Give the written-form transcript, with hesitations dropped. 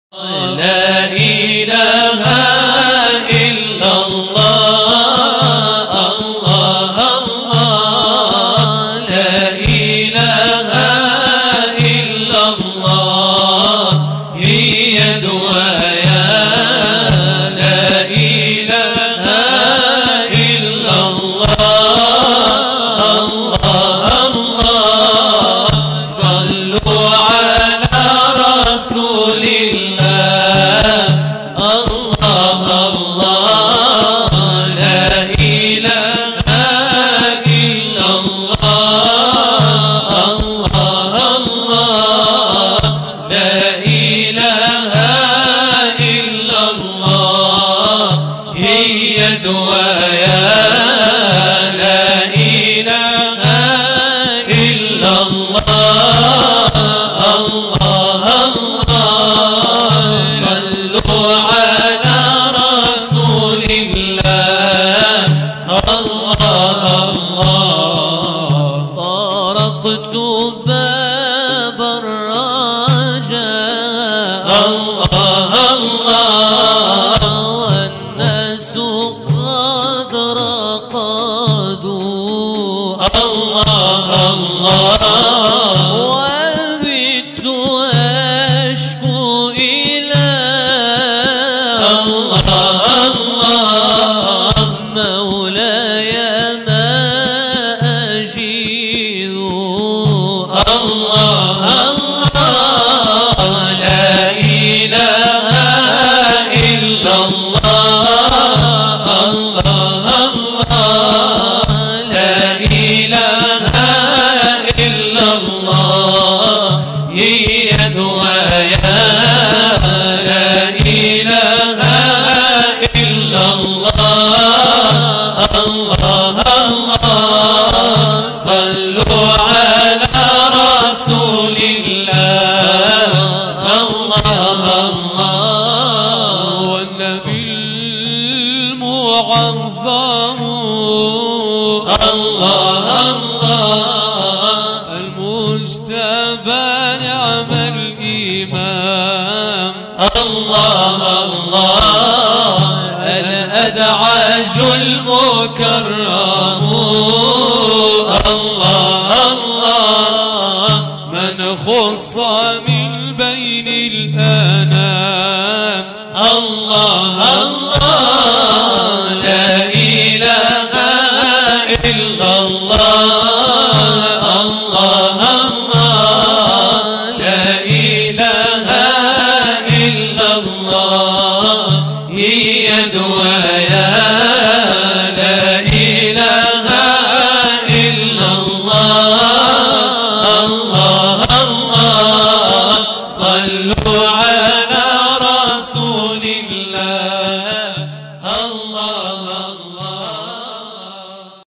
لا إله إلا الله الله الله لا إله إلا الله هي دوايا لا إله إلا الله الله الله صلوا على رسول الله الله الله لا إله إلا الله الله الله لا إله إلا الله هي دوايا لا إله إلا الله الله الله صلوا على رسول الله الله الله طرقت باب الرجاء الله الله والناس قد رقدوا الله الله وبت أشكو إلى الله الله مولاي ما أجيد الله الله لا إله إلا الله الله الله لا إله إلا الله هي دوايا لا إله إلا الله الله الله صلوا على رسول الله الله الله والنبي المعظم الله الله المجتبى نعم الإمام الله الله الأدعج المكرم